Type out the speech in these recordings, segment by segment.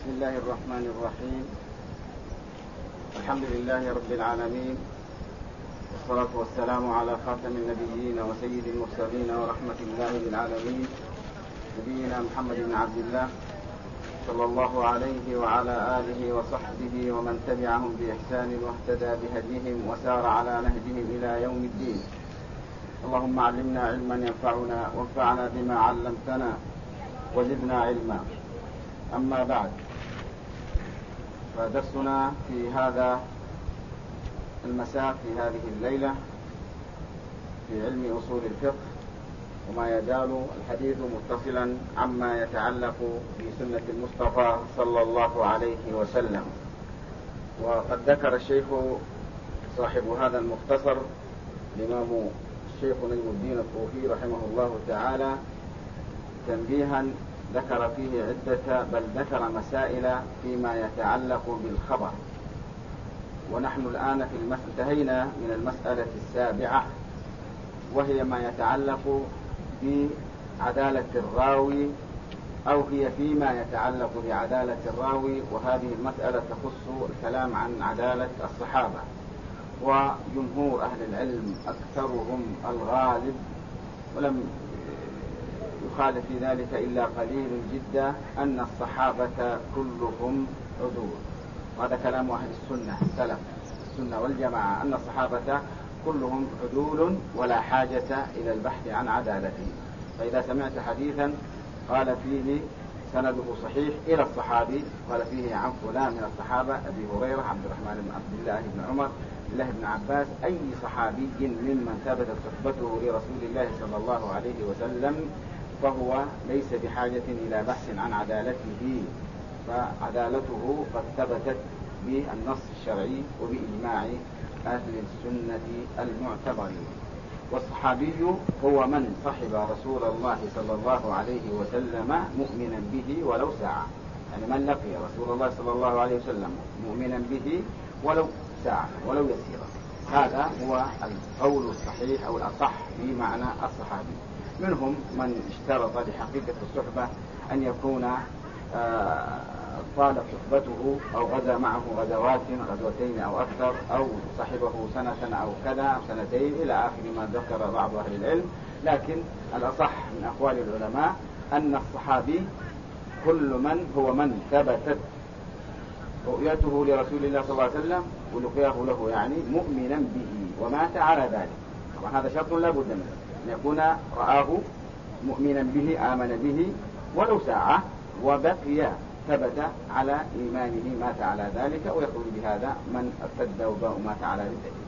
بسم الله الرحمن الرحيم. الحمد لله رب العالمين، والصلاة والسلام على خاتم النبيين وسيد المرسلين ورحمة الله للعالمين، نبينا محمد بن عبد الله صلى الله عليه وعلى آله وصحبه ومن تبعهم بإحسان واهتدى بهديهم وسار على نهجهم إلى يوم الدين. اللهم علمنا علما ينفعنا وانفعنا بما علمتنا وزدنا علما. أما بعد، فدرسنا في هذا المساء في هذه الليلة في علم أصول الفقه، وما يزال الحديث متصلا عما يتعلق بسنة المصطفى صلى الله عليه وسلم. وقد ذكر الشيخ صاحب هذا المختصر الإمام الشيخ نجم الدين الطوفي رحمه الله تعالى تنبيها ذكر فيه بل ذكر مسائل فيما يتعلق بالخبر. ونحن الآن انتهينا من المسألة السابعة، وهي ما يتعلق بعدالة الراوي، أو هي فيما يتعلق بعدالة الراوي، وهذه المسألة تخص الكلام عن عدالة الصحابة. وجمهور أهل العلم أكثرهم الغالب، ولم يخالف في ذلك إلا قليل جدا، أن الصحابة كلهم عدول. وهذا كلام أهل السنة سلف السنة والجماعة، أن الصحابة كلهم عدول ولا حاجة إلى البحث عن عدالتهم. فإذا سمعت حديثا قال فيه سنده صحيح إلى الصحابي، قال فيه عن فلان من الصحابة أبي هريرة، عبد الرحمن بن عبد الله بن عمر، الله بن عباس، أي صحابي ممن ثبتت صحبته لرسول الله صلى الله عليه وسلم، فهو ليس بحاجة إلى بحث عن عدالته، فعدالته قد ثبتت بالنص الشرعي وبإجماع أهل السنة المعتبرين. والصحابي هو من صحب رسول الله صلى الله عليه وسلم مؤمنا به ولو ساعة، يعني من لقي رسول الله صلى الله عليه وسلم مؤمنا به ولو ساعة ولو يسيرا. هذا هو القول الصحيح أو الأصح في معنى الصحابي. منهم من اشترط لحقيقة الصحبة أن يكون طالت صحبته أو غزا معه غزوتين أو أكثر، أو صحبه سنة أو كذا أو سنتين إلى آخر ما ذكر بعض أهل العلم. لكن الأصح من أقوال العلماء أن الصحابي كل من هو من ثبتت رؤيته لرسول الله صلى الله عليه وسلم ولقياه له، يعني مؤمنا به ومات على ذلك. طبعا هذا شرط لا بد منه، أن يكون رآه مؤمنا به آمن به ولو ساعة، وبقي ثبت على إيمانه مات على ذلك، ويخرج بهذا من ارتد ومات على ردته.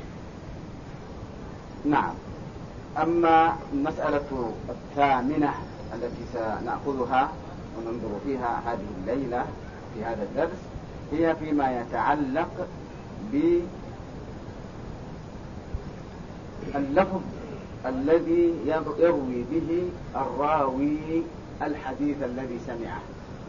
نعم. أما المسألة الثامنة التي سنأخذها وننظر فيها هذه الليلة في هذا الدرس، هي فيما يتعلق باللفظ الذي يروي به الراوي الحديث الذي سمعه.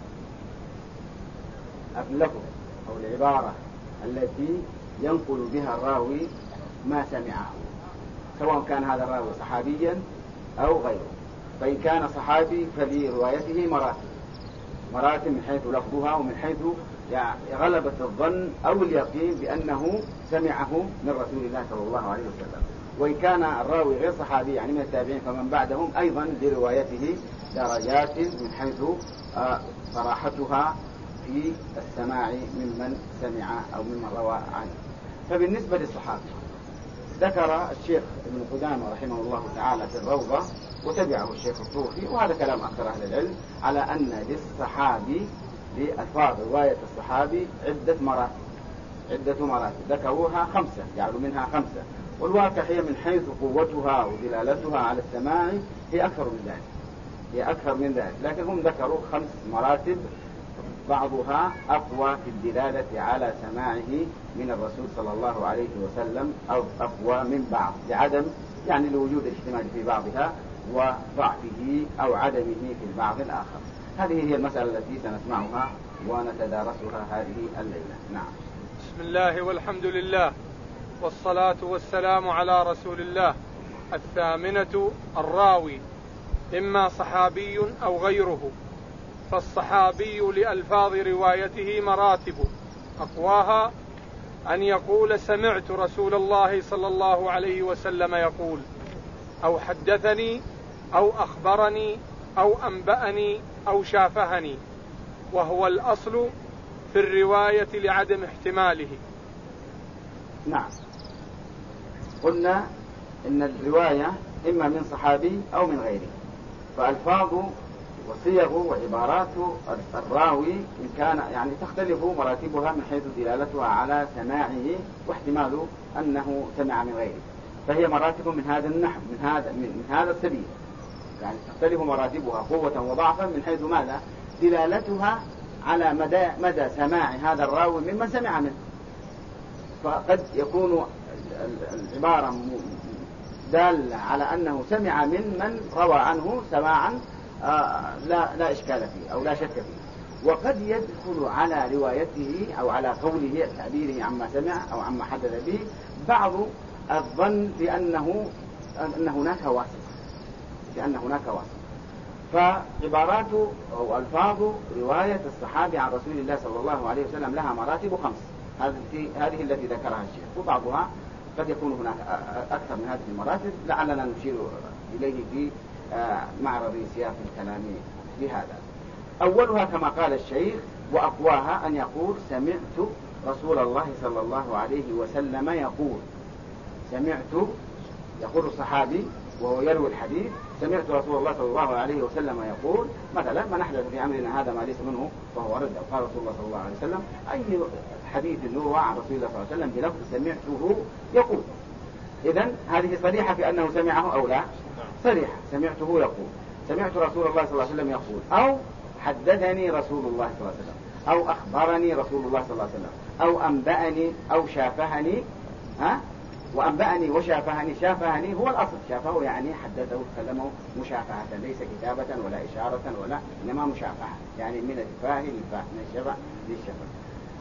اللفظ أو العبارة التي ينقل بها الراوي ما سمعه، سواء كان هذا الراوي صحابيا أو غيره. فإن كان صحابي فلروايته مراتب من حيث لفظها، ومن حيث غلبة الظن أو اليقين بأنه سمعه من رسول الله صلى الله عليه وسلم. وإن كان الراوي غير صحابي، يعني من التابعين فمن بعدهم، أيضا لروايته درجات من حيث صراحتها في السماع ممن سمع أو ممن روى عنه. فبالنسبة للصحابة ذكر الشيخ ابن قدامة رحمه الله تعالى في الروضة، وتبعه الشيخ الطوفي، وهذا كلام أكثر أهل العلم، على أن للصحابي لألفاظ رواية الصحابي عدة مراتب ذكروها 5، جعلوا منها 5. والواقع هي من حيث قوتها ودلالتها على السماع هي أكثر من ذلك، لكن هم ذكروا 5 مراتب، بعضها أقوى في الدلالة على سماعه من الرسول صلى الله عليه وسلم، أو أقوى من بعض يعني لوجود الاحتمال في بعضها وضعفه أو عدمه في البعض الآخر. هذه هي المسألة التي سنسمعها ونتدارسها هذه الليلة. نعم. بسم الله والحمد لله والصلاة والسلام على رسول الله. الثامنة: الراوي إما صحابي أو غيره. فالصحابي لألفاظ روايته مراتب، أقواها أن يقول سمعت رسول الله صلى الله عليه وسلم يقول، أو حدثني، أو أخبرني، أو أنبأني، أو شافهني، وهو الأصل في الرواية لعدم احتماله. نعم، قلنا إن الرواية إما من صحابي أو من غيره، فألفاظ وصيغ وعبارات الراوي إن كان يعني تختلف مراتبها من حيث دلالتها على سماعه واحتمال أنه سمع من غيره، فهي مراتب من هذا النحو، من هذا السبيل، يعني تختلف مراتبها قوة وضعفا من حيث ماذا؟ دلالتها على مدى سماع هذا الراوي ممن سمع منه. فقد يكون العبارة دالة على أنه سمع من روى عنه سماعا لا إشكال فيه أو لا شك فيه، وقد يدخل على روايته أو على قوله تعبيره عما سمع أو عما حدث به بعض الظن بأن هناك واسطة، فعبارات أو ألفاظ رواية الصحابي عن رسول الله صلى الله عليه وسلم لها مراتب 5، هذه التي ذكرها الشيخ، وبعضها قد يكون هناك أكثر من هذه المراتب، لعلنا نشير إليه في معرض سياق الكلام بهذا. أولها كما قال الشيخ وأقواها أن يقول سمعت رسول الله صلى الله عليه وسلم يقول. سمعت، يقول الصحابي وهو يروي الحديث، سمعت رسول الله صلى الله عليه وسلم يقول مثلا من أحدث في أمرنا هذا ما ليس منه فهو رد، أو قال رسول الله صلى الله عليه وسلم. أي حديث يروى عن رسول الله صلى الله عليه وسلم بلفظ سمعته يقول، إذن هذه صريحة في أنه سمعه أو لا؟ صريحة، سمعته يقول، سمعت رسول الله صلى الله عليه وسلم يقول، أو حدثني رسول الله صلى الله عليه وسلم، أو أخبرني رسول الله صلى الله عليه وسلم، أو أنبأني أو شافهني. وأنبأني وشافهني، شافهني هو الأصل، شافه يعني حدثه تكلمه مشافهة، ليس كتابة ولا إشارة ولا، إنما مشافهة، يعني من الفاه للفاه، من الشفع للشفع.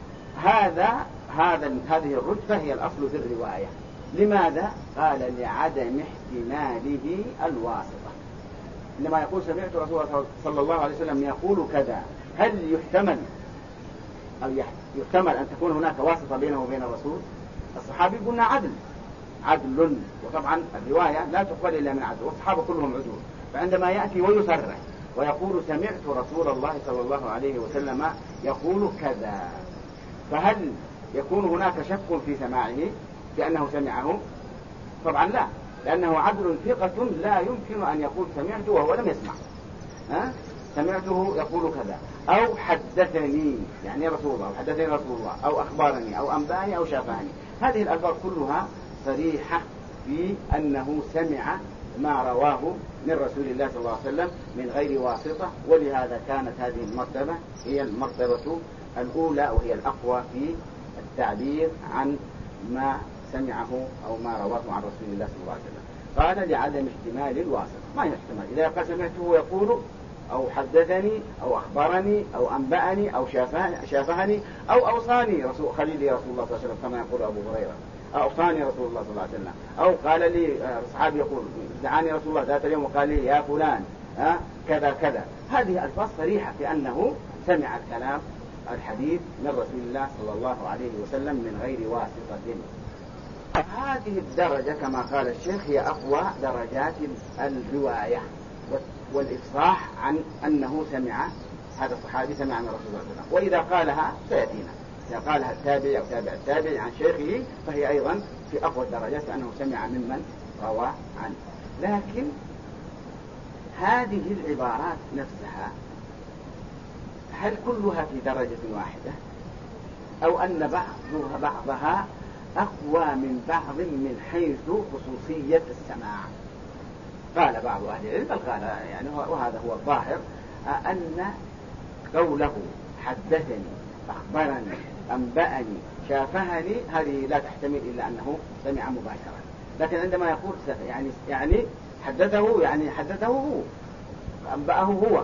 هذه الرتبة هي الأصل في الرواية. لماذا؟ قال لعدم احتماله الواسطة. لما يقول سمعت رسول الله صلى الله عليه وسلم يقول كذا، هل يحتمل أو يحتمل أن تكون هناك واسطة بينه وبين الرسول؟ الصحابي قلنا عدل، وطبعا الرواية لا تقبل إلا من عدل، والصحابة كلهم عدول، فعندما يأتي ويصرح ويقول سمعت رسول الله صلى الله عليه وسلم يقول كذا، فهل يكون هناك شك في سماعه بأنه سمعه؟ طبعا لا، لأنه عدل ثقة لا يمكن أن يقول سمعته وهو لم يسمع. سمعته يقول كذا، أو حدثني يعني رسول الله، أو حدثني رسول الله، أو أخبرني، أو أنبأني، أو شافهني. هذه الألفاظ كلها صريحة في أنه سمع ما رواه من رسول الله صلى الله عليه وسلم من غير واسطة، ولهذا كانت هذه المرتبة هي المرتبة الأولى وهي الأقوى في التعبير عن ما سمعه أو ما رواه عن رسول الله صلى الله عليه وسلم. قال لعدم احتمال الواسطة، ما يحتمل إذا قال سمعته يقول، أو حدثني، أو أخبرني، أو أنبأني، أو شافهني، أو أوصاني خليلي رسول الله صلى الله عليه وسلم كما يقول أبو هريرة، أوصاني رسول الله صلى الله عليه وسلم، أو قال لي صحابي يقول دعاني رسول الله ذات اليوم وقال لي يا فلان كذا كذا. هذه ألفاظ صريحة في أنه سمع الكلام الحديث من رسول الله صلى الله عليه وسلم من غير واسطة. هذه الدرجة كما قال الشيخ هي أقوى درجات الرواية والإفصاح عن أنه سمع، هذا الصحابي سمع من رسول الله صلى الله عليه وسلم. وإذا قالها سيأتينا، إذا قالها التابع أو تابع التابع عن شيخه فهي أيضا في أقوى الدرجات أنه سمع ممن روى عنه. لكن هذه العبارات نفسها هل كلها في درجة واحدة، أو أن بعضها أقوى من بعض من حيث خصوصية السماع؟ قال بعض أهل العلم، قال يعني وهذا هو الظاهر، أن قوله حدثني، أخبرني، أنبأني، شافهني هذه لا تحتمل إلا أنه سمع مباشرة. لكن عندما يقول يعني حدثه، يعني حدثه هو، أنبأه هو،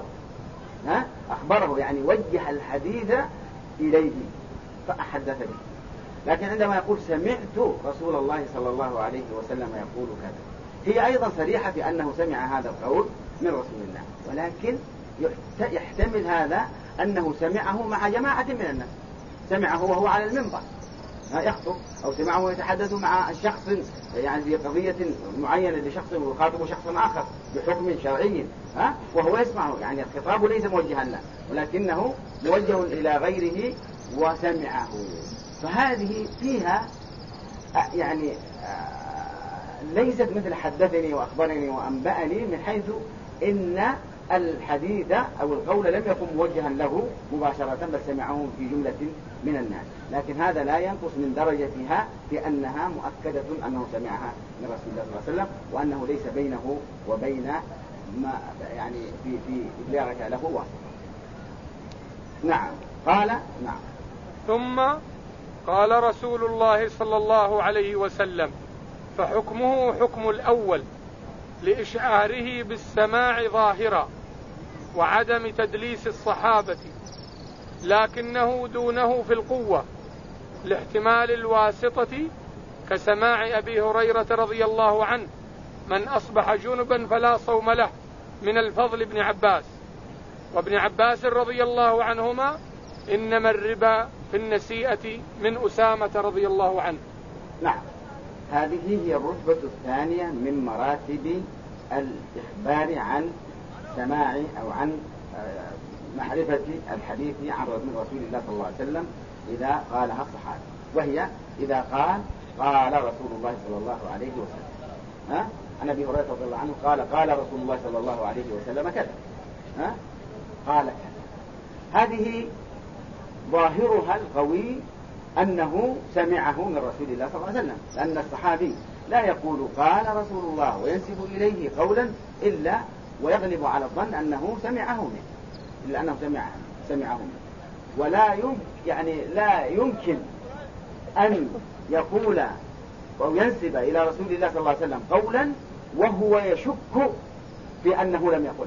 أخبره يعني وجه الحديث إليه فأحدث به. لكن عندما يقول سمعت رسول الله صلى الله عليه وسلم يقول كذا، هي أيضا صريحة بأنه سمع هذا القول من رسول الله، ولكن يحتمل هذا أنه سمعه مع جماعة من الناس، سمعه وهو على المنبر يخطب، أو سمعه يتحدث مع شخص يعني في قضية معينة لشخص ويخاطب شخص آخر بحكم شرعي وهو يسمعه، يعني الخطاب ليس موجها له ولكنه موجه إلى غيره وسمعه. فهذه فيها يعني ليست مثل حدثني وأخبرني وأنبأني، من حيث إن الحديث أو القول لم يكن موجها له مباشرة بل سمعه في جملة من الناس، لكن هذا لا ينقص من درجتها في أنها مؤكدة أنه سمعها من رسول الله صلى الله عليه وسلم، وأنه ليس بينه وبين ما يعني في إبلاغك له واسطة. نعم. قال نعم. ثم قال رسول الله صلى الله عليه وسلم: فحكمه حكم الأول لإشعاره بالسماع ظاهرا وعدم تدليس الصحابة، لكنه دونه في القوة لاحتمال الواسطة، كسماع أبي هريرة رضي الله عنه: من أصبح جنبا فلا صوم له، من الفضل بن عباس. وابن عباس رضي الله عنهما: إنما الربا في النسيئة، من أسامة رضي الله عنه. نعم. هذه هي الرتبة الثانية من مراتب الإخبار عن سماع أو عن معرفة الحديث عن رسول الله صلى الله عليه وسلم إذا قالها الصحابي، وهي إذا قال رسول الله صلى الله عليه وسلم. عن أبي هريرة رضي الله عنه قال رسول الله صلى الله عليه وسلم كذا، قال كذا. هذه ظاهرها القوي أنه سمعه من رسول الله صلى الله عليه وسلم، لأن الصحابي لا يقول قال رسول الله وينسب إليه قولا إلا ويغلب على الظن أنه سمعه منه، إلا أنه سمعه منه. ولا لا يمكن أن يقول أو ينسب إلى رسول الله صلى الله عليه وسلم قولا وهو يشك في أنه لم يقله،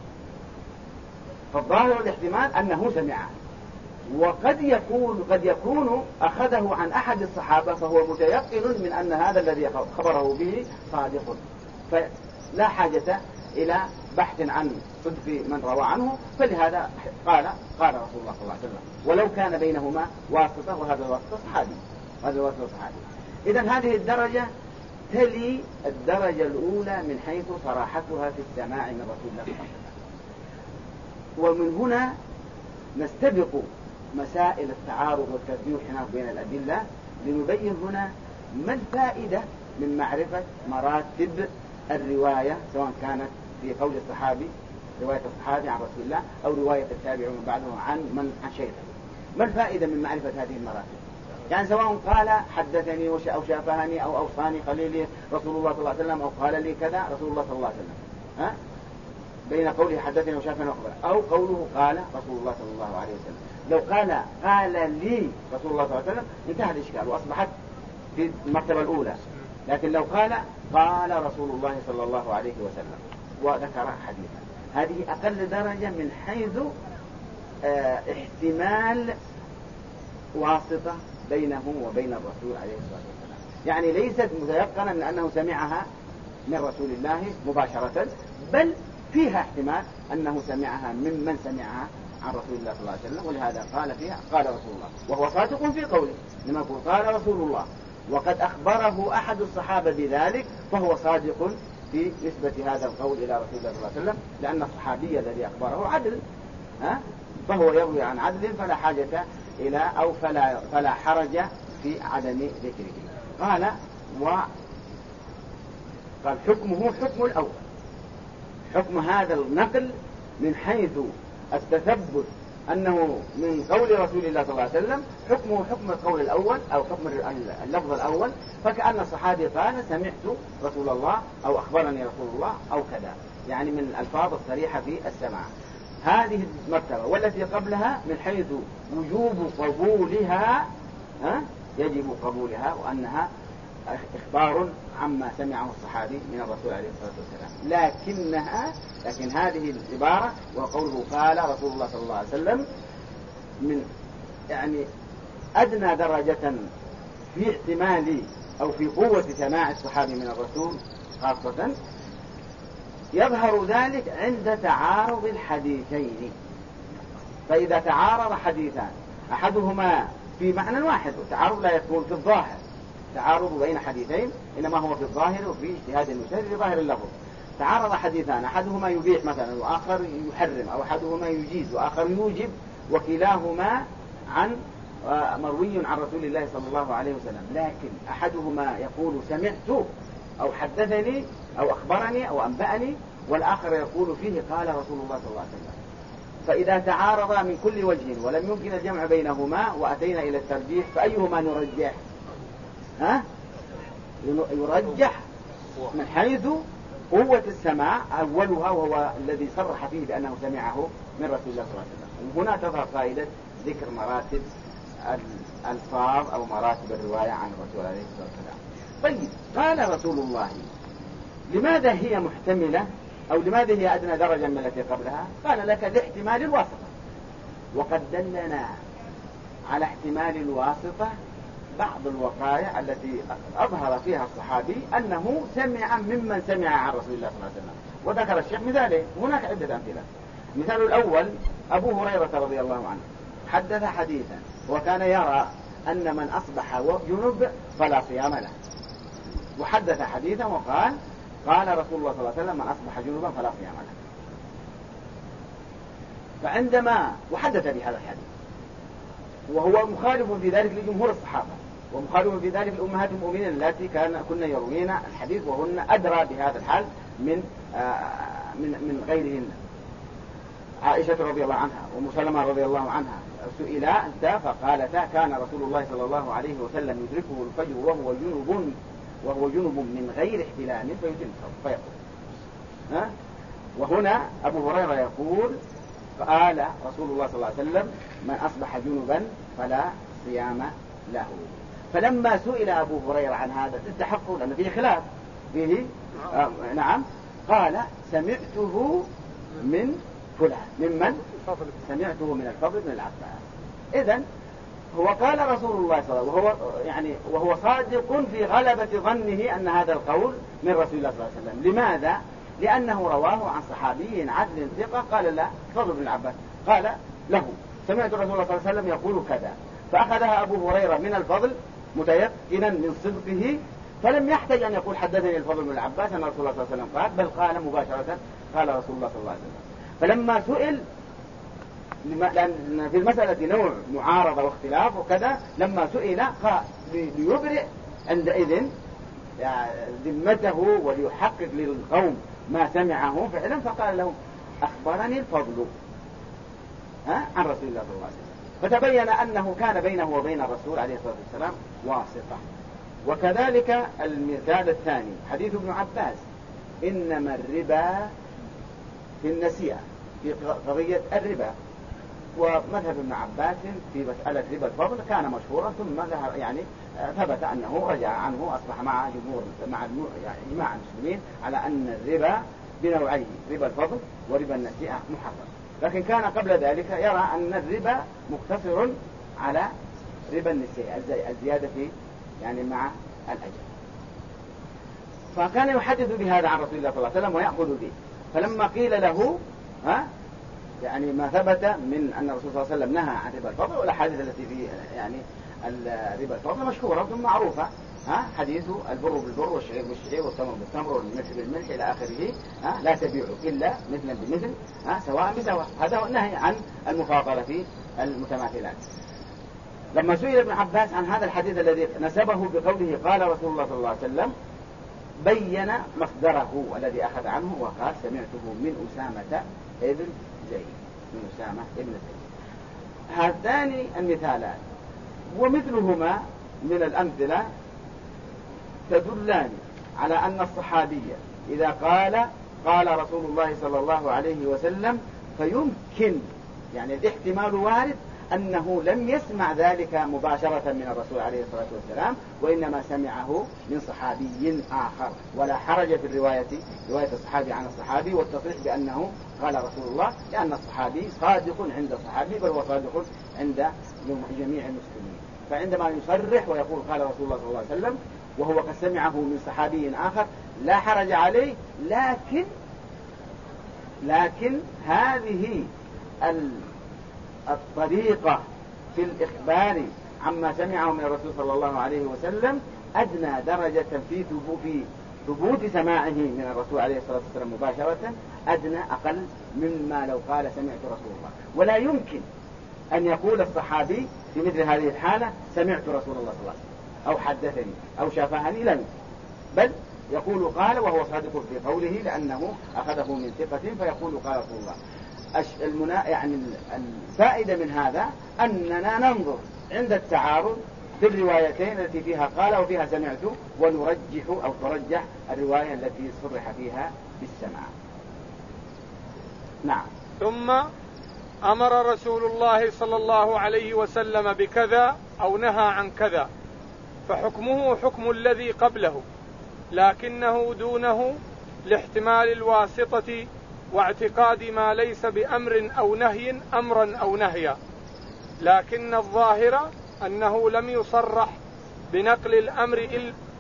فالظاهر الاحتمال أنه سمعه. وقد يكون أخذه عن أحد الصحابة فهو متيقن من أن هذا الذي خبره به صادق، فلا حاجة إلى بحث عن صدق من روى عنه، فلهذا قال رسول الله صلى الله عليه وسلم، ولو كان بينهما واسطة، وهذا الواسطة صحابي، هذا الواسطة صحابي. إذن هذه الدرجة تلي الدرجة الأولى من حيث صراحتها في السماع من رسول الله صلى الله عليه وسلم. ومن هنا نستبق مسائل التعارض والترجيح بين الأدلة، لنبين هنا ما الفائدة من معرفة مراتب الرواية، سواء كانت في قول الصحابي، رواية الصحابي عن رسول الله، أو رواية التابع من بعده عن شيخه. ما الفائدة من معرفة هذه المراتب؟ يعني سواء قال حدثني أو شافهني أو أوصاني خليلي رسول الله صلى الله عليه وسلم، أو قال لي كذا رسول الله صلى الله عليه وسلم، بين قوله حدثني وشافهني وأخبرني، أو قوله قال رسول الله صلى الله عليه وسلم. لو قال لي رسول الله صلى الله عليه وسلم انتهى الإشكال وأصبحت في المرتبة الأولى. لكن لو قال رسول الله صلى الله عليه وسلم وذكر حديثا، هذه أقل درجة من حيث احتمال واسطة بينه وبين الرسول عليه الصلاة والسلام، يعني ليست متيقنا من أنه سمعها من رسول الله مباشرة، بل فيها احتمال أنه سمعها ممن سمعها عن رسول الله صلى الله عليه وسلم، ولهذا قال فيها قال رسول الله، وهو صادق في قوله. لما يقول قال رسول الله وقد أخبره أحد الصحابة بذلك، فهو صادق في نسبة هذا القول إلى رسول الله صلى الله عليه وسلم، لأن الصحابي الذي أخبره عدل، فهو يروي عن عدل، فلا حاجة إلى أو فلا حرج في عدم ذكره. قال حكمه حكم الأول، حكم هذا النقل من حيث التثبت أنه من قول رسول الله صلى الله عليه وسلم، حكمه حكم القول الأول أو حكم اللفظ الأول، فكأن الصحابي قال سمعت رسول الله أو أخبرني رسول الله أو كذا، يعني من الألفاظ الصريحة في السماع. هذه المرتبة. والتي قبلها من حيث وجوب قبولها، يجب قبولها، وأنها إخبار عما سمعه الصحابي من الرسول عليه الصلاة والسلام. لكن هذه العبارة وقوله قال رسول الله صلى الله عليه وسلم من يعني أدنى درجة في احتمال أو في قوة سماع الصحابي من الرسول خاصة، يظهر ذلك عند تعارض الحديثين. فإذا تعارض حديثان أحدهما في معنى واحد، والتعارض لا يكون في الظاهر، تعارض بين حديثين إنما هو في الظاهر وفي اجتهاد المجتهد في ظاهر اللفظ. تعارض حديثان أحدهما يبيح مثلا وآخر يحرم، أو أحدهما يجيز وآخر يوجب، وكلاهما مروي عن رسول الله صلى الله عليه وسلم، لكن أحدهما يقول سمعت أو حدثني أو أخبرني أو أنبأني، والآخر يقول فيه قال رسول الله صلى الله عليه وسلم. فإذا تعارضا من كل وجه ولم يمكن الجمع بينهما وأتينا إلى الترجيح، فأيهما نرجح؟ يرجح من حيث قوة السماع أولها، وهو الذي صرح فيه بأنه سمعه من رسول الله صلى الله عليه وسلم. وهنا تظهر فائدة ذكر مراتب الألفاظ أو مراتب الرواية عن الرسول عليه الصلاة والسلام. طيب، قال رسول الله، لماذا هي محتملة أو لماذا هي أدنى درجة من التي قبلها؟ قال لك لاحتمال الواسطة، وقد دلنا على احتمال الواسطة بعض الوقائع التي أظهر فيها الصحابي أنه سمع ممن سمع عن رسول الله صلى الله عليه وسلم، وذكر الشيخ مثاله. هناك عدة أمثلة. مثال الأول أبو هريرة رضي الله عنه حدث حديثا وكان يرى أن من أصبح جنب فلا صيام له، وحدث حديثا وقال قال رسول الله صلى الله عليه وسلم من أصبح جنبا فلا صيام له. فعندما وحدث بهذا الحديث، وهو مخالف في ذلك لجمهور الصحابة، ومخالف في ذلك لأمهات المؤمنين التي كنا يروين الحديث وهن أدرى بهذا الحال من غيرهن. عائشة رضي الله عنها وأم سلمة رضي الله عنها سئلا فقالتا كان رسول الله صلى الله عليه وسلم يدركه الفجر وهو جنب من غير احتلام فيقول وهنا أبو هريرة يقول قال رسول الله صلى الله عليه وسلم من أصبح جنبا فلا صيام له. فلما سئل أبو هريرة عن هذا التحقق لأن فيه خلاف فيه نعم، قال سمعته من فلان. ممن؟ سمعته من الفضل بن العباس. إذن هو قال رسول الله صلى الله عليه وسلم وهو صادق في غلبة ظنه أن هذا القول من رسول الله صلى الله عليه وسلم. لماذا؟ لأنه رواه عن صحابي عدل ثقة قال لا فضل بن العباس قال له سمعت رسول الله صلى الله عليه وسلم يقول كذا، فأخذها أبو هريرة من الفضل متيقنا من صدقه، فلم يحتاج أن يقول حدثني الفضل بن العباس أن رسول الله صلى الله عليه وسلم قال، بل قال مباشرة قال رسول الله صلى الله عليه وسلم. فلما سئل لأن في المسألة نوع معارضة واختلاف وكذا، لما سئل قال ليبرئ عندئذ ذمته وليحقق للقوم ما سمعه فعلا، فقال لهم أخبرني الفضل عن رسول الله صلى الله عليه وسلم. فتبين أنه كان بينه وبين الرسول عليه الصلاة والسلام واسطة. وكذلك المثال الثاني حديث ابن عباس إنما الربا في النسيئة، في قضية الربا. ومذهب ابن عباس في مسألة ربا الفضل كان مشهورا، ثم يعني ثبت أنه رجع عنه، أصبح مع إجماع المسلمين على أن الربا بنوعين، ربا الفضل وربا النسيئة محرم. لكن كان قبل ذلك يرى أن الربا مقتصر على ربا النسيئة، الزيادة في يعني مع الأجل. فكان يحدث بهذا عن رسول الله صلى الله عليه وسلم ويأخذ به. فلما قيل له يعني ما ثبت من أن الرسول صلى الله عليه وسلم نهى عن ربا الفضل، والأحاديث التي في يعني ربا الفضل مشهورة ثم معروفة، حديث البر بالبر والشعير بالشعير والتمر بالتمر والملح بالملح إلى آخره، لا تبيعوا إلا مثلا بمثل سواء بسواء. هذا هو النهي عن المفاضلة في المتماثلات. لما سئل ابن عباس عن هذا الحديث الذي نسبه بقوله قال رسول الله صلى الله عليه وسلم، بين مصدره الذي أخذ عنه وقال سمعته من أسامة ابن زيد، من أسامة ابن زيد. هذان المثالان ومثلهما من الأمثلة تدلان على أن الصحابي إذا قال رسول الله صلى الله عليه وسلم فيمكن يعني الاحتمال وارد أنه لم يسمع ذلك مباشرة من الرسول عليه الصلاة والسلام، وإنما سمعه من صحابي آخر، ولا حرج في رواية الصحابي عن الصحابي والتصريح بأنه قال رسول الله، لأن الصحابي صادق عند الصحابي بل هو صادق عند جميع المسلمين. فعندما يصرح ويقول قال رسول الله صلى الله عليه وسلم وهو قد سمعه من صحابي آخر لا حرج عليه، لكن لكن هذه الطريقة في الإخبار عما سمعه من الرسول صلى الله عليه وسلم أدنى درجة في ثبوت سماعه من الرسول عليه الصلاة والسلام مباشرة، أدنى أقل مما لو قال سمعت رسول الله. ولا يمكن أن يقول الصحابي في مثل هذه الحالة سمعت رسول الله صلى الله عليه وسلم أو حدثني أو شافهني، لا يمكن، بل يقول قال وهو صادق في قوله لأنه أخذه من ثقة فيقول قال رسول الله. يعني الفائدة من هذا أننا ننظر عند التعارض في الروايتين التي فيها قال وفيها سمعت، ونرجح أو ترجح الرواية التي صرح فيها بالسماع. نعم. ثم أمر رسول الله صلى الله عليه وسلم بكذا أو نهى عن كذا، فحكمه حكم الذي قبله، لكنه دونه لاحتمال الواسطة واعتقاد ما ليس بأمر أو نهي أمرا أو نهيا، لكن الظاهر أنه لم يصرح بنقل الأمر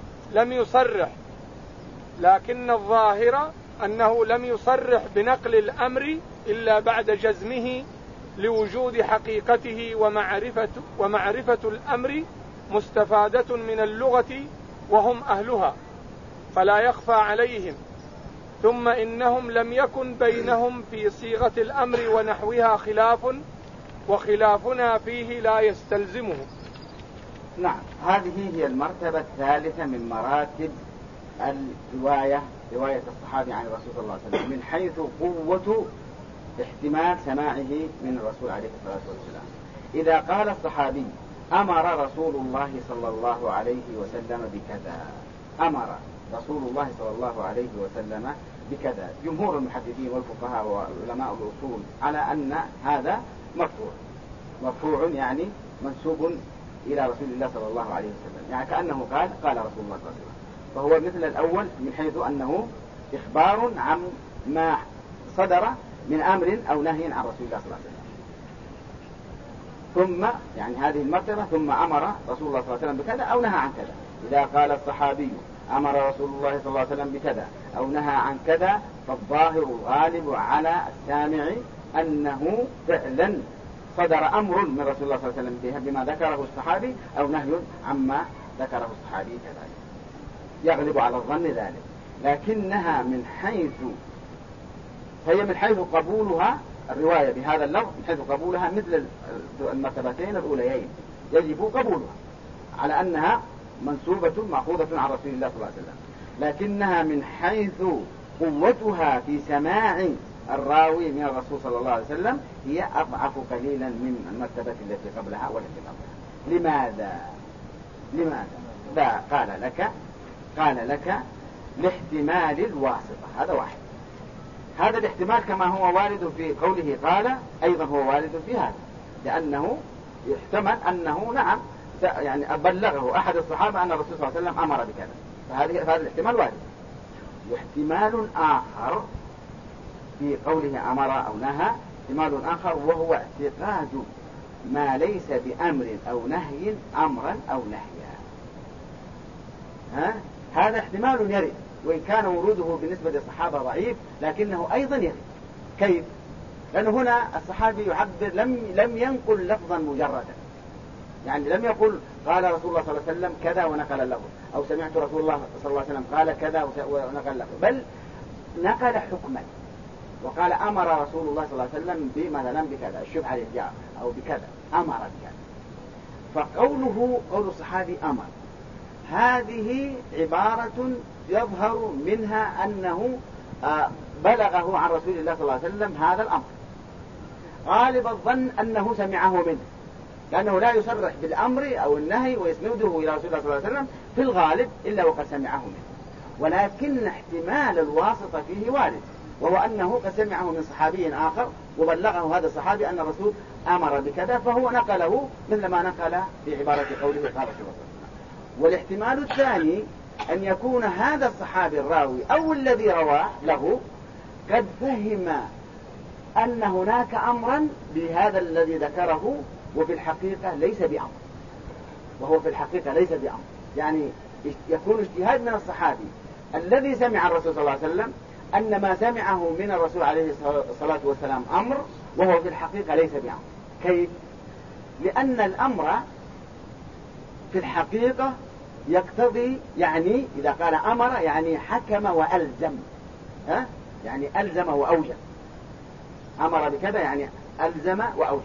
لم يصرح بنقل الأمر إلا بعد جزمه لوجود حقيقته ومعرفة الأمر مستفادة من اللغة وهم أهلها فلا يخفى عليهم. ثم إنهم لم يكن بينهم في صيغة الأمر ونحوها خلاف، وخلافنا فيه لا يستلزمه. نعم، هذه هي المرتبة الثالثة من مراتب رواية الصحابي عن الرسول صلى الله عليه وسلم، من حيث قوة احتمال سماعه من الرسول عليه الصلاة والسلام. إذا قال الصحابي أمر رسول الله صلى الله عليه وسلم بكذا، أمر رسول الله صلى الله عليه وسلم بكذا، جمهور المحدثين والفقهاء وعلماء الأصول على أن هذا مرفوع يعني منسوب إلى رسول الله صلى الله عليه وسلم، يعني كأنه قال رسول الله صلى الله عليه وسلم، فهو مثل الأول من حيث أنه إخبار عن ما صدر من أمر أو نهي عن رسول الله صلى الله عليه وسلم. ثم يعني هذه المرتبة ثم أمر رسول الله صلى الله عليه وسلم بكذا أو نهى عن كذا. إذا قال الصحابي أمر رسول الله صلى الله عليه وسلم بكذا أو نهى عن كذا، فالظاهر الغالب على السامع أنه فعلا صدر أمر من رسول الله صلى الله عليه وسلم بما ذكره الصحابي أو نهي عما ذكره الصحابي كذلك، يغلب على الظن ذلك. لكنها فهي من حيث قبولها الرواية بهذا اللفظ، من حيث قبولها مثل المرتبتين الأوليين يجب قبولها على أنها منسوبة مأخوذة عن رسول الله صلى الله عليه وسلم، لكنها من حيث قوتها في سماع الراوي من الرسول صلى الله عليه وسلم هي أضعف قليلا من المرتبة التي قبلها والتي قبلها. لماذا؟ لا قال لك لاحتمال الواسطة، هذا واحد. هذا الاحتمال كما هو وارد في قوله قال أيضا هو وارد في هذا، لأنه يحتمل أنه نعم يعني بلغه أحد الصحابة أن الرسول صلى الله عليه وسلم أمر بكذا، فهذا الاحتمال وارد. واحتمال آخر في قوله أمر أو نهى، احتمال آخر وهو اعتقاد ما ليس بأمر أو نهي أمرا أو نهيا. هذا احتمال يرد، وإن كان وروده بالنسبة للصحابة ضعيف لكنه أيضا يرد. كيف؟ لأنه هنا الصحابي يعبر لم ينقل لفظا مجردا، يعني لم يقل قال رسول الله صلى الله عليه وسلم كذا ونقل اللفظ، أو سمعت رسول الله صلى الله عليه وسلم قال كذا ونقل اللفظ، بل نقل حكما وقال أمر رسول الله صلى الله عليه وسلم مثلا بكذا، الشبهة الإرجاء أو بكذا، أمر بكذا. فقوله قول الصحابي أمر، هذه عبارة يظهر منها أنه بلغه عن رسول الله صلى الله عليه وسلم هذا الأمر. غالب الظن أنه سمعه منه، لأنه لا يصرح بالأمر أو النهي ويسنده إلى رسول الله صلى الله عليه وسلم في الغالب إلا وقد سمعه منه، ولكن احتمال الواسطة فيه وارد، وهو أنه قد سمعه من صحابي آخر وبلغه هذا الصحابي أن الرسول أمر بكذا، فهو نقله مثل ما نقل في عبارة قوله قال رسول الله صلى الله عليه وسلم. والاحتمال الثاني أن يكون هذا الصحابي الراوي أو الذي رواه له قد فهم أن هناك أمرا بهذا الذي ذكره وفي الحقيقة ليس بأمر، وهو في الحقيقة ليس بأمر. يعني يكون اجتهاد من الصحابي الذي سمع الرسول صلى الله عليه وسلم أن ما سمعه من الرسول عليه الصلاة والسلام أمر وهو في الحقيقة ليس بأمر. كيف؟ لأن الأمر في الحقيقة يقتضي، يعني إذا قال أمر يعني حكم وألزم، يعني ألزم وأوجب. أمر بكذا يعني ألزم وأوجب.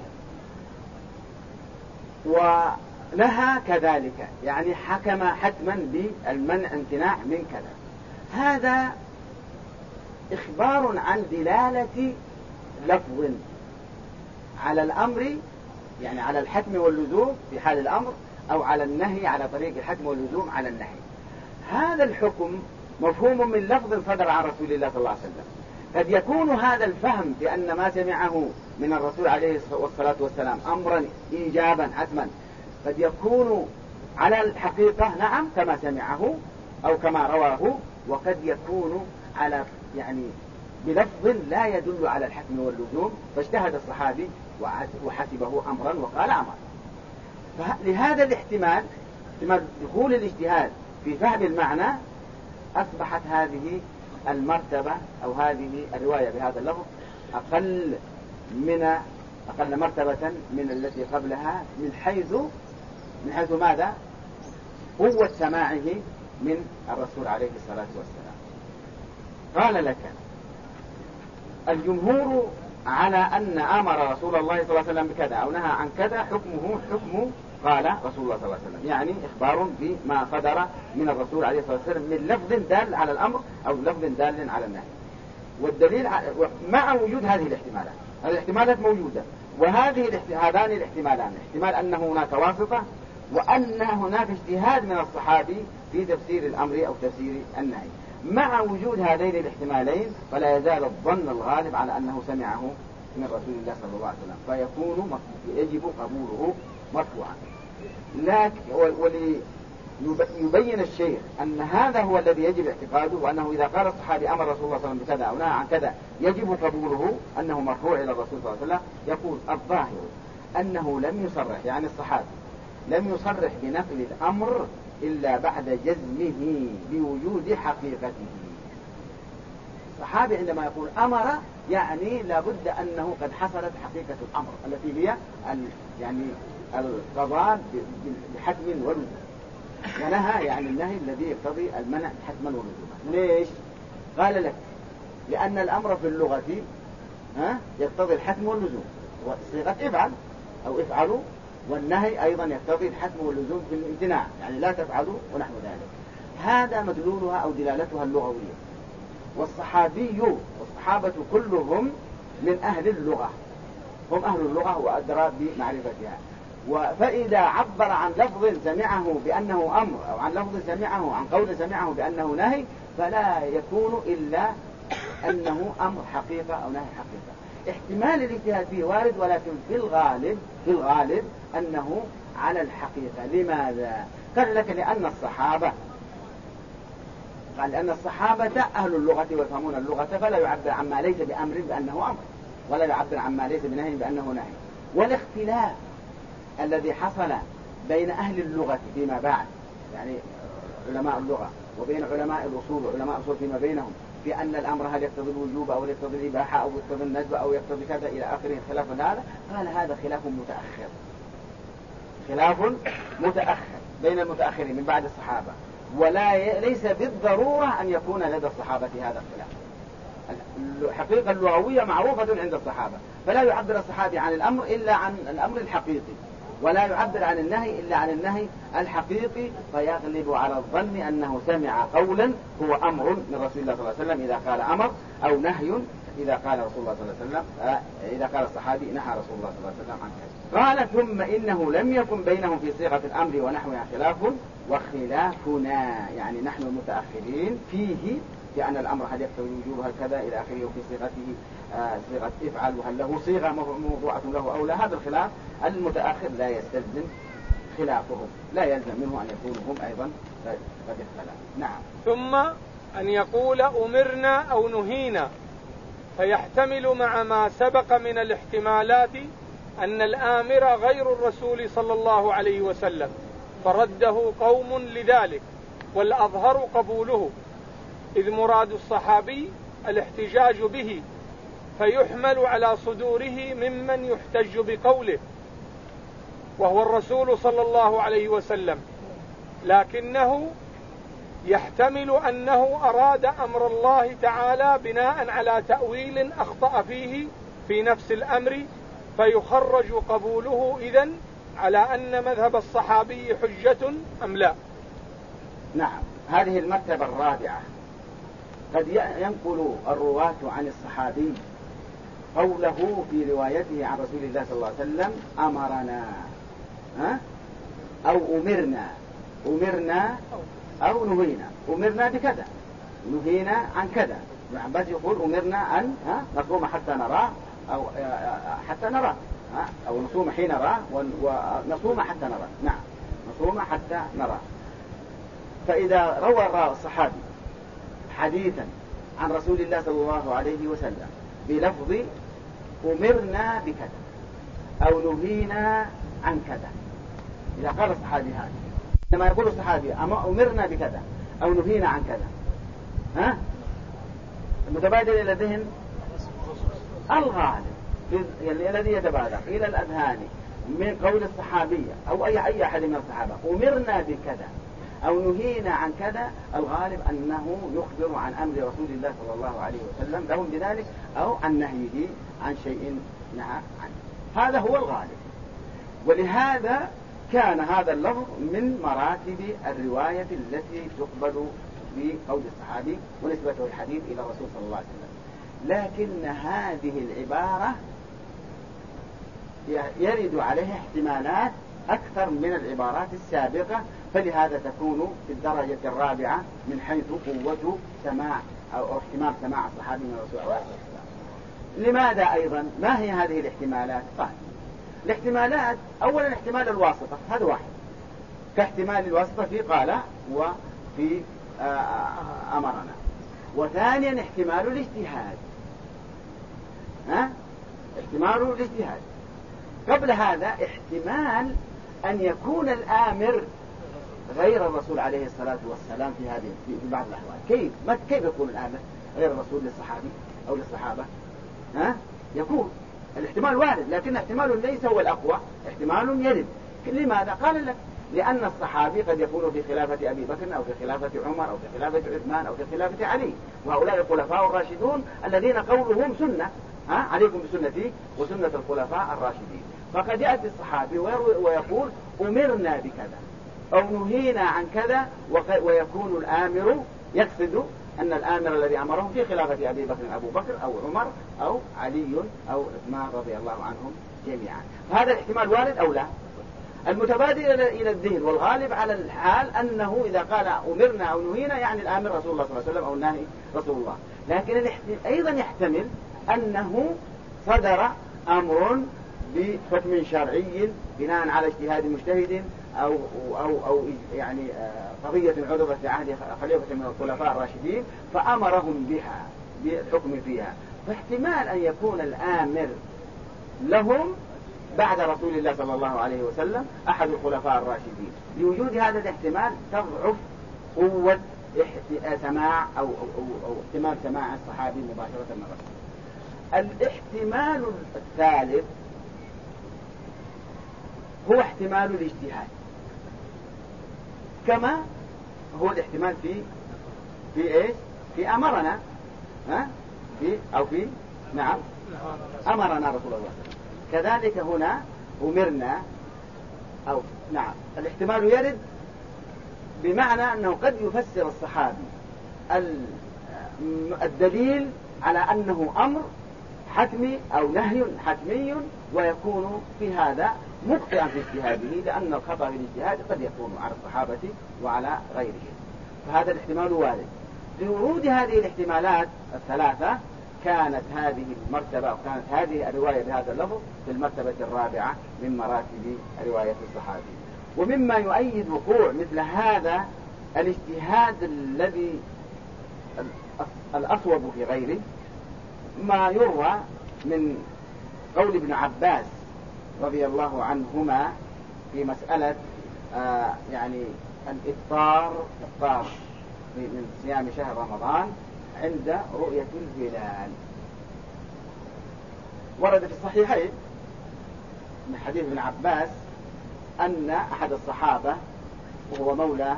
ونهى كذلك يعني حكم حتما بالمنع امتناع من كذا. هذا إخبار عن دلالة لفظ على الأمر، يعني على الحتم واللزوم في حال الأمر، أو على النهي على طريق الحتم واللزوم على النهي. هذا الحكم مفهوم من لفظ صدر عن رسول الله صلى الله عليه وسلم. قد يكون هذا الفهم بأن ما سمعه من الرسول عليه الصلاة والسلام أمرا إيجابا حتما، قد يكون على الحقيقة نعم كما سمعه أو كما رواه، وقد يكون على يعني بلفظ لا يدل على الحتم واللزوم، فاجتهد الصحابي وحسبه أمرا وقال أمر. فلهذا الاحتمال، احتمال دخول الاجتهاد في فهم المعنى، أصبحت هذه المرتبة أو هذه الرواية بهذا اللفظ أقل مرتبة من التي قبلها، من حيث ماذا؟ قوة سماعه من الرسول عليه الصلاة والسلام. قال لك الجمهور على أن أمر رسول الله صلى الله عليه وسلم بكذا أو نهى عن كذا حكمه حكم قال رسول الله صلى الله عليه وسلم، يعني إخبار بما صدر من الرسول عليه الصلاة والسلام من لفظ دال على الأمر أو لفظ دال على النهي. والدليل مع وجود هذه الاحتمالات، هذه الاحتمالات موجودة، هذان الاحتمالان، احتمال أن هناك واسطة، وأن هناك اجتهاد من الصحابي في تفسير الأمر أو تفسير النهي. مع وجود هذين الاحتمالين فلا يزال الظن الغالب على أنه سمعه من رسول الله صلى الله عليه وسلم، فيكون يجب قبوله مرفوعا. لكن وليبين الشيخ أن هذا هو الذي يجب اعتقاده، وأنه إذا قال الصحابي أمر رسول الله صلى الله عليه وسلم بكذا أو نهى عن كذا يجب قبوله، أنه مرفوع إلى الرسول صلى الله عليه وسلم. يقول الظاهر أنه لم يصرح، يعني الصحابي لم يصرح بنقل الأمر إلا بعد جزمه بوجود حقيقته. الصحابي عندما يقول أمر يعني لابد أنه قد حصلت حقيقة الأمر التي هي يعني القضاء بحتم ولزوم، ونهى يعني النهي الذي يقتضي المنع حتما ولزوما. ليش؟ قال لك لأن الأمر في اللغة يقتضي الحتم واللزوم، وصيغة افعل أو افعلوا، والنهي أيضا يقتضي الحتم واللزوم في الامتناع، يعني لا تفعلوا ونحو ذلك. هذا مدلولها أو دلالتها اللغوية. والصحابة كلهم من أهل اللغة، هم أهل اللغة وأدرى بمعرفتها. فإذا عبر عن لفظ سمعه بأنه أمر، أو عن لفظ سمعه عن قول سمعه بأنه نهي، فلا يكون إلا أنه أمر حقيقة أو نهي حقيقة. احتمال الاجتهاد فيه وارد، ولكن في الغالب أنه على الحقيقة. لماذا؟ قال لك لأن الصحابة أهل اللغة ويفهمون اللغة، فلا يعبر عما ليس بأمر بأنه أمر، ولا يعبر عما ليس بنهي بأنه نهي. والاختلاف الذي حصل بين أهل اللغة فيما بعد، يعني علماء اللغة وبين علماء الأصول وعلماء الأصول فيما بينهم، في أن الأمر هل يقتضي الوجوب أو يقتضي الإباحة أو يقتضي الندب أو يقتضي كذا إلى آخره، خلاف هذا. قال هذا خلاف متأخر بين المتأخرين من بعد الصحابة، ليس بالضرورة أن يكون لدى الصحابة هذا الخلاف. الحقيقة اللغوية معروفة عند الصحابة، فلا يعبر الصحابي عن الأمر إلا عن الأمر الحقيقي، ولا يعبر عن النهي إلا عن النهي الحقيقي، فيغلب على الظن أنه سمع قولا هو أمر من رسول الله صلى الله عليه وسلم إذا قال أمر، أو نهي إذا قال رسول الله صلى الله عليه وسلم، إذا قال الصحابي نهى رسول الله صلى الله عليه وسلم عن كذا. قال ثم إنه لم يكن بينهم في صيغة الأمر ونحوها خلاف، وخلافنا يعني نحن المتأخرين فيه، لأن الأمر هل يقتضي الوجوب هل كذا إلى آخره، وفي صيغته صيغة افعل، وهل له صيغة موضوعة له أو لا. هذا الخلاف المتأخر لا يستلزم خلافهم، لا يلزم منه أن يكونوا هم أيضا قد اختلفوا. نعم. ثم أن يقول أمرنا أو نهينا، فيحتمل مع ما سبق من الاحتمالات أن الآمر غير الرسول صلى الله عليه وسلم، فرده قوم لذلك، والأظهر قبوله، إذ مراد الصحابي الاحتجاج به فيحمل على صدوره ممن يحتج بقوله وهو الرسول صلى الله عليه وسلم، لكنه يحتمل أنه أراد أمر الله تعالى بناء على تأويل أخطأ فيه في نفس الأمر، فيخرج قبوله إذن على أن مذهب الصحابي حجة أم لا؟ نعم، هذه المرتبة الرابعة. قد ينقل الرواة عن الصحابي قوله في روايته عن رسول الله صلى الله عليه وسلم أمرنا أو أمرنا أو نهينا، أمرنا بكذا، نهينا عن كذا. ابن عباس يقول أمرنا أن نصوم حتى نراه أو حتى نراه، أو نصوم حين نراه ونصوم حتى نراه. نعم، نصوم حتى نراه. فإذا روى الصحابي حديثا عن رسول الله صلى الله عليه وسلم بلفظ أمرنا بكذا أو نهينا عن كذا، إذا قال الصحابي هذا، لما يقول الصحابي أمرنا بكذا أو نهينا عن كذا، المتبادل إلى الذهن الغالب الذي يتبادر إلى الأذهان من قول الصحابية أو أي أحد من الصحابة أمرنا بكذا أو نهينا عن كذا، الغالب أنه يخبر عن أمر رسول الله صلى الله عليه وسلم لهم بذلك أو عن نهيه عن شيء نهى عنه. هذا هو الغالب، ولهذا كان هذا اللفظ من مراتب الرواية التي تقبل بقول الصحابي ونسبته الحديث إلى الرسول صلى الله عليه وسلم. لكن هذه العبارة يرد عليها احتمالات أكثر من العبارات السابقة، فلهذا تكون في الدرجة الرابعة من حيث قوة سماع أو احتمال سماع الصحابي من الرسول صلى الله عليه وسلم. لماذا أيضا؟ ما هي هذه الاحتمالات؟ الاحتمالات أولا احتمال الواسطة، هذا واحد، كاحتمال الواسطة في قال وفي أمرنا. وثانيا احتمال الاجتهاد، احتمال الاجتهاد. قبل هذا احتمال أن يكون الآمر غير الرسول عليه الصلاة والسلام في بعض الأحوال. كيف يكون الآمر غير الرسول للصحابي أو للصحابة؟ يكون الاحتمال وارد، لكن احتمال ليس هو الأقوى، احتمال يرد. لماذا؟ قال لك لأن الصحابي قد يكون في خلافة أبي بكر أو في خلافة عمر أو في خلافة عثمان أو في خلافة علي، وهؤلاء الخلفاء الراشدون الذين قولهم سنة، عليكم بسنتي وسنة الخلفاء الراشدين. فقد يأتي الصحابي ويقول أمرنا بكذا أو نهينا عن كذا، ويكون الآمر يقصد أن الآمر الذي أمرهم في خلافة أبي بكر أبو بكر أو عمر أو علي أو عثمان رضي الله عنهم جميعا. هذا الاحتمال وارد أو لا؟ المتبادل إلى الذهن والغالب على الحال أنه إذا قال أمرنا أو نهينا يعني الآمر رسول الله صلى الله عليه وسلم أو الناهي رسول الله. لكن أيضا يحتمل أنه صدر أمر بحكم شرعي بناء على اجتهاد مجتهد أو يعني قضية عرضت في عهد خليفة من الخلفاء الراشدين فأمرهم بها بالحكم فيها، فاحتمال أن يكون الآمر لهم بعد رسول الله صلى الله عليه وسلم أحد الخلفاء الراشدين. لوجود هذا الاحتمال تضعف قوة سماع أو احتمال سماع الصحابي مباشرة من الرسول. الاحتمال الثالث هو احتمال الاجتهاد، كما هو الاحتمال في ايش؟ في أمرنا، نعم أمرنا رسول الله. كذلك هنا أمرنا أو نعم، الاحتمال يرد بمعنى أنه قد يفسر الصحابي الدليل على أنه أمر حتمي أو نهي حتمي، ويكون في هذا مخطئا في اجتهاده، لأن الخطأ في الاجتهاد قد يكون على الصحابة وعلى غيرهم. فهذا الاحتمال وارد. لورود هذه الاحتمالات الثلاثة كانت هذه المرتبة أو كانت هذه الرواية بهذا اللفظ في المرتبة الرابعة من مراتب رواية الصحابي. ومما يؤيد وقوع مثل هذا الاجتهاد الذي الأصوب في غيره ما يروى من قول ابن عباس رضي الله عنهما في مسألة يعني الإفطار من صيام شهر رمضان عند رؤية الهلال. ورد في الصحيحين من حديث ابن عباس أن أحد الصحابة وهو مولى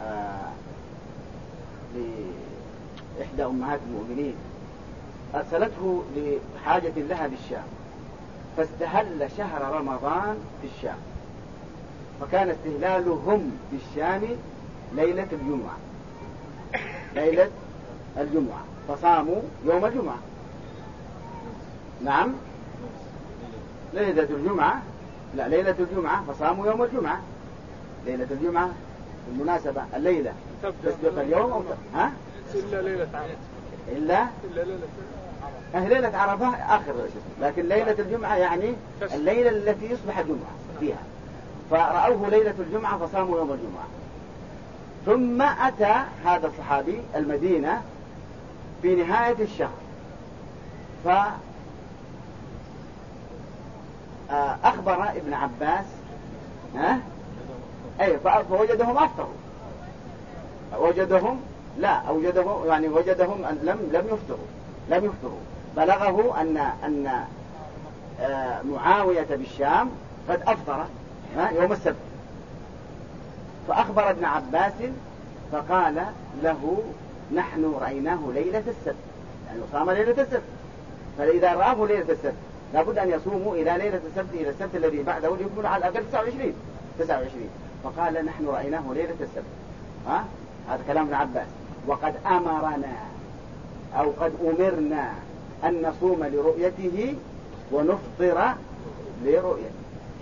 لإحدى أمهات المؤمنين أرسلته لحاجة لها بالشام، فاستهل شهر رمضان في الشام، فكان استهلالهم بالشام ليلة الجمعة، ليلة الجمعة، فصاموا يوم الجمعة. نعم، ليلة الجمعة، لا ليلة الجمعة، فصاموا يوم الجمعة. ليلة الجمعة بالمناسبة الليلة تسبق اليوم أو ها؟ إلا ليلة عرفة، إلا ليلة عرفة آخر، لكن ليلة الجمعة يعني الليلة التي يصبح الجمعة فيها، فرأوه ليلة الجمعة فصاموا يوم الجمعة. ثم أتى هذا الصحابي المدينة في نهاية الشهر، فأخبر ابن عباس فوجدهم أفطروا، وجدهم لم يفطروا. بلغه أن معاوية بالشام قد أفطر يوم السبت، فأخبر ابن عباس فقال له نحن رأيناه ليلة السبت، يعني صام ليلة السبت، فإذا رآه ليلة السبت لابد أن يصوموا إلى ليلة السبت، إلى السبت الذي بعده يكمل على الأقل 29. فقال نحن رأيناه ليلة السبت. هذا كلام ابن عباس. وقد أمرنا أو قد أمرنا أن نصوم لرؤيته ونفطر لرؤيته.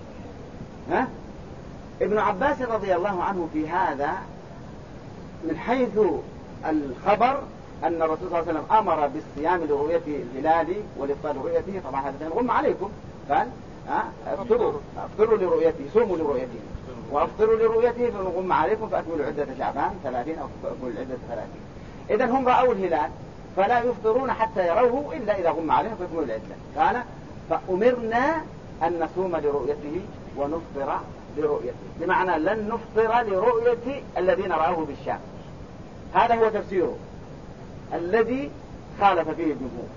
ابن عباس رضي الله عنه في هذا من حيث الخبر أن الرسول صلى الله عليه وسلم أمر بالصيام لرؤية الهلال والإفطار لرؤيته. طبعا هذا كان غم عليكم، قال افطروا لرؤيته، صوموا لرؤيته وافطروا لرؤيته، فغم عليكم فأكملوا عدة شعبان 30 أو أكملوا العدة 30. إذا هم رأوا الهلال فلا يفطرون حتى يروه إلا إذا غم عليهم فيكملوا العدة. قال فأمرنا أن نصوم لرؤيته ونفطر لرؤيته، بمعنى لن نفطر لرؤية الذين رأوه بالشام. هذا هو تفسيره الذي خالف فيه الجمهور.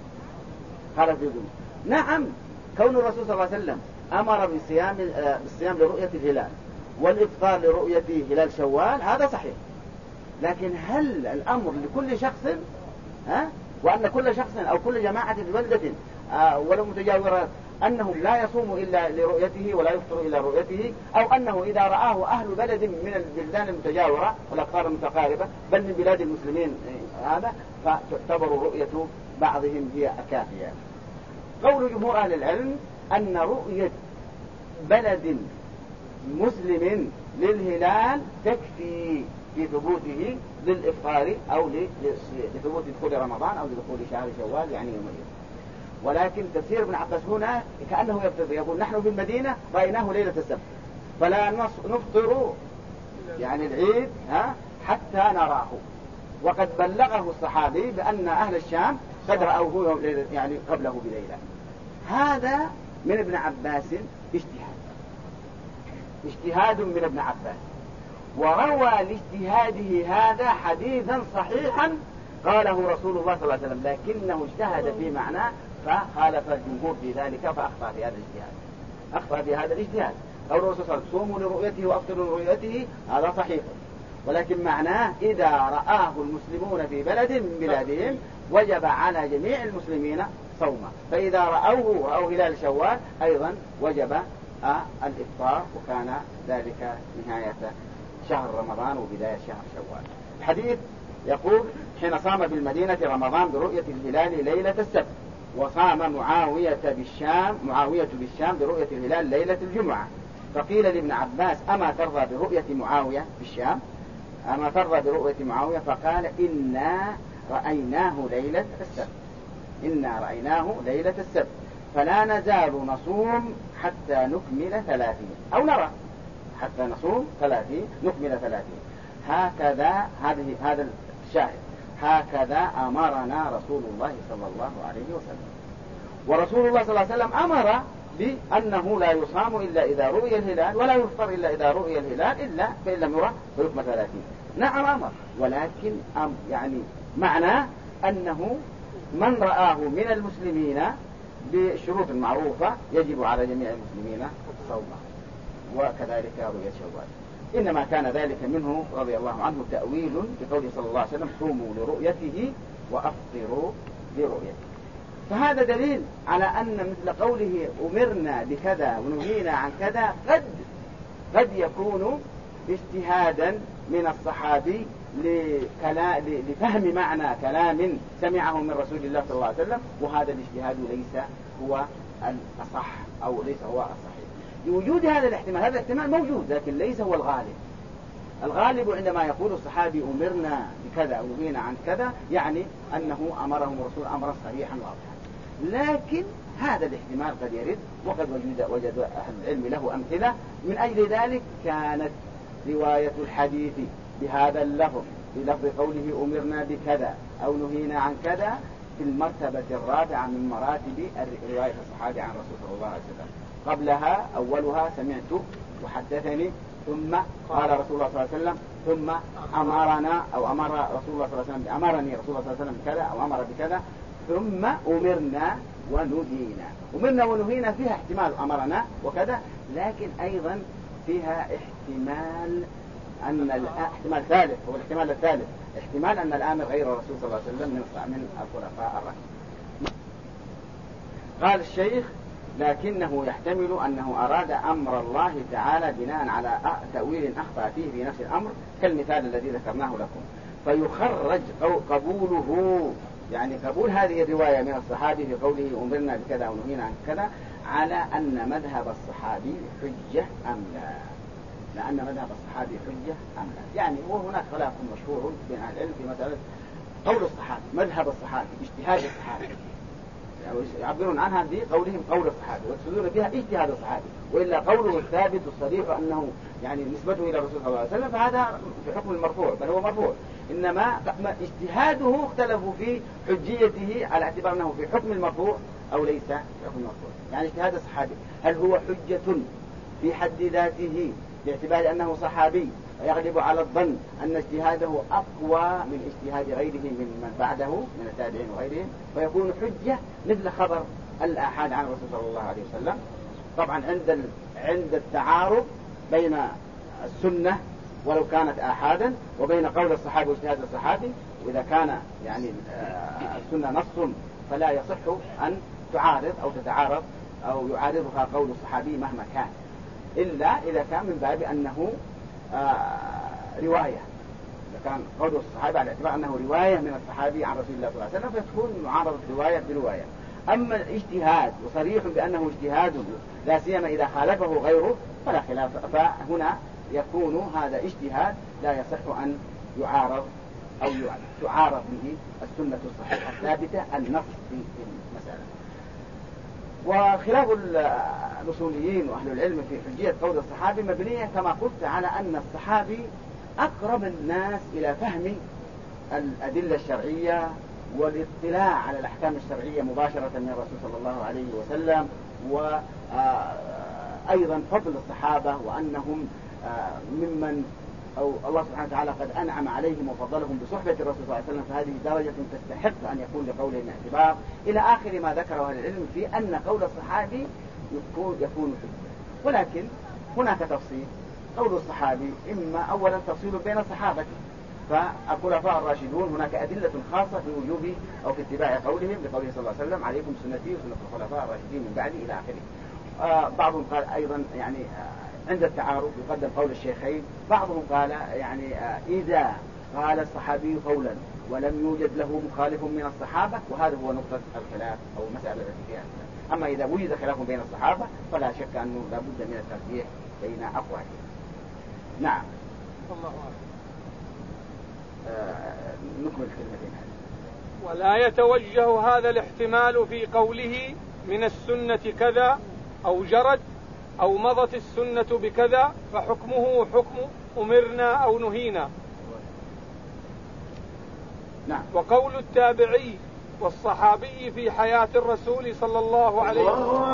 نعم، كون الرسول صلى الله عليه وسلم أمر بالصيام لرؤية الهلال والإفطار لرؤية هلال شوال هذا صحيح، لكن هل الأمر لكل شخص وأن كل شخص أو كل جماعة في بلدة ولو متجاورات أنهم لا يصوموا إلا لرؤيته ولا يفطروا إلا رؤيته، أو أنه إذا رآه أهل بلد من البلدان المتجاورة والأقطار المتقاربة بل من بلاد المسلمين هذا فتعتبر رؤية بعضهم هي كافية. قول جمهور أهل العلم أن رؤية بلد مسلم للهلال تكفي في ثبوته للإفطار أو لثبوت دخول رمضان أو لدخول شهر شوال يعني يومين. ولكن تفسير ابن عباس هنا كأنه يقول نحن في المدينة رأيناه ليلة السبت فلا نفطر يعني العيد حتى نراه، وقد بلغه الصحابي بأن أهل الشام قد رأوه يعني قبله بليلة. هذا من ابن عباس اجتهاد من ابن عباس، وروى لاجتهاده هذا حديثا صحيحا قاله رسول الله صلى الله عليه وسلم، لكنه اجتهد في معناه فخالف الجمهور في ذلك فأخطأ في هذا الاجتهاد. قول الرسول صلى الله عليه وسلم صوموا لرؤيته وافطروا لرؤيته هذا صحيح، ولكن معناه إذا رآه المسلمون في بلد من بلادهم وجب على جميع المسلمين صومه، فإذا رأوه هلال شوال أيضا وجب الإفطار، وكان ذلك نهاية شهر رمضان وبداية شهر شوال. الحديث يقول حين صام بالمدينة رمضان برؤية الهلال ليلة السبت، وصام معاوية بالشام برؤية الهلال ليلة الجمعة، فقيل لابن عباس أما ترضى برؤية معاوية بالشام؟ أما ترضى برؤية معاوية؟ فقال إنا رأيناه ليلة السبت فلا نزال نصوم حتى نكمل 30 أو نرى حتى نصوم 30 نكمل 30. هذا الشاهد هكذا أمرنا رسول الله صلى الله عليه وسلم. ورسول الله صلى الله عليه وسلم أمر بأنه لا يصام إلا إذا رؤي الهلال ولا يفطر إلا إذا رؤي الهلال إلا فإن لم يرى فيكمل 30. نعم أمر، ولكن يعني معناه أنه من رآه من المسلمين بشروط معروفة يجب على جميع المسلمين صومه، وكذلك رؤية شوال. إنما كان ذلك منه رضي الله عنه تأويل بقوله صلى الله عليه وسلم صوموا لرؤيته وأفطروا لرؤيته. فهذا دليل على أن مثل قوله أمرنا بكذا ونهينا عن كذا قد يكون اجتهادا من الصحابي لفهم معنى كلام سمعه من رسول الله صلى الله عليه وسلم، وهذا الاجتهاد ليس هو الأصح أو ليس هو الصحيح. لوجود هذا الاحتمال، هذا الاحتمال موجود لكن ليس هو الغالب. الغالب عندما يقول الصحابي أمرنا بكذا أو نهينا عن كذا يعني أنه أمرهم الرسول أمرا صريحا واضحا، لكن هذا الاحتمال قد يرد، وقد وجد أهل العلم له أمثلة. من أجل ذلك كانت رواية الحديث بهذا اللفظ بلفظ قوله أمرنا بكذا أو نهينا عن كذا في المرتبة الرابعة من مراتب رواية الصحابة عن رسول صلى الله عليه وسلم. قبلها أولها سمعت وحدثني، ثم قال رسول الله صلى الله عليه وسلم، ثم أمرنا أو أمر رسول الله صلى الله عليه وسلم، أمرني رسول الله صلى الله عليه وسلم بكذا أو أمر بكذا، ثم أمرنا ونهينا. أمرنا ونهينا فيها احتمال أمرنا وكذا، لكن أيضا فيها احتمال أن احتمال ثالث، هو الاحتمال الثالث، احتمال أن الآمر غير الرسول صلى الله عليه وسلم من الخلفاء الراشدين. قال الشيخ لكنه يحتمل أنه أراد أمر الله تعالى بناء على تأويل أخطأ فيه في نفس الأمر كالمثال الذي ذكرناه لكم، فيخرج قبوله، يعني قبول هذه الرواية من الصحابي في قوله أمرنا بكذا أو نهينا عن كذا على أن مذهب الصحابي حجة أم لا، لأن مذهب الصحابي حجة أم لا. يعني وهناك خلاف مشهور بين أهل العلم في مسألة قول الصحابي، مذهب الصحابي، اجتهاد الصحابي، يعبرون عنها بقولهم قول الصحابي ويقصدون بها اجتهاد الصحابي، وإلا قوله الثابت الصريح أنه يعني نسبته إلى الرسول صلى الله عليه وسلم فهذا في حكم المرفوع، بل هو مرفوع. إنما اجتهاده اختلفوا في حجيته على اعتبار أنه في حكم المرفوع أو ليس في حكم المرفوع. يعني اجتهاد الصحابي هل هو حجة في حد ذاته باعتبار أنه صحابي ويغلب على الظن أن اجتهاده أقوى من اجتهاد غيره من بعده من التابعين وغيرهم، ويكون حجة مثل خبر الآحاد عن الرسول صلى الله عليه وسلم. طبعا عند التعارض بين السنة ولو كانت آحادا وبين قول الصحابي واجتهاد الصحابي، وإذا كان يعني السنة نص فلا يصح أن تعارض أو تتعارض أو يعارضها قول الصحابي مهما كان، إلا إذا كان من باب أنه رواية. إذا كان قول الصحابي على اعتبار أنه رواية من الصحابي عن رسول الله صلى الله عليه وسلم فتكون معارضة رواية برواية. أما الاجتهاد وصريح بأنه اجتهاد لا سيما إذا خالفه غيره فلا خلاف، فهنا يكون هذا اجتهاد لا يصح أن يعارض أو تعارض به السنة الصحيحة الثابتة النص في المسألة. وخلاف الأصوليين وأهل العلم في حجية قول الصحابي مبنية كما قلت على أن الصحابي أقرب الناس إلى فهم الأدلة الشرعية والاطلاع على الأحكام الشرعية مباشرة من الرسول صلى الله عليه وسلم، وأيضا فضل الصحابة وأنهم ممن أو الله سبحانه وتعالى قد أنعم عليهم وفضلهم بصحبة الرسول صلى الله عليه وسلم، فهذه درجة تستحق أن يكون لقولهم اعتبار، إلى آخر ما ذكره أهل العلم في أن قول الصحابي يكون حجة. ولكن هناك تفصيل. قول الصحابي إما أولا تفصيل بين الصحابة، فالخلفاء الراشدون هناك أدلة خاصة في وجوب أو في اتباع قولهم بقوله صلى الله عليه وسلم عليكم سنتي وسنة الخلفاء الراشدين من بعدي إلى آخره. بعضهم قال أيضا يعني عند التعارض يقدم قول الشيخين، بعضهم قال يعني إذا قال الصحابي قولا ولم يوجد له مخالف من الصحابة، وهذا هو نقطة الخلاف أو مسألة التي فيها الخلاف. أما إذا وجد خلاف بين الصحابة فلا شك أنه لابد من الترجيح بين أقوالهم. نعم. الله أعلم. نكمل الكلمتين هذه. ولا يتوجه هذا الاحتمال في قوله من السنة كذا أو جرد أو مضت السنة بكذا فحكمه حكم أمرنا أو نهينا. نعم. وقول التابعي والصحابي في حياة الرسول صلى الله عليه وسلم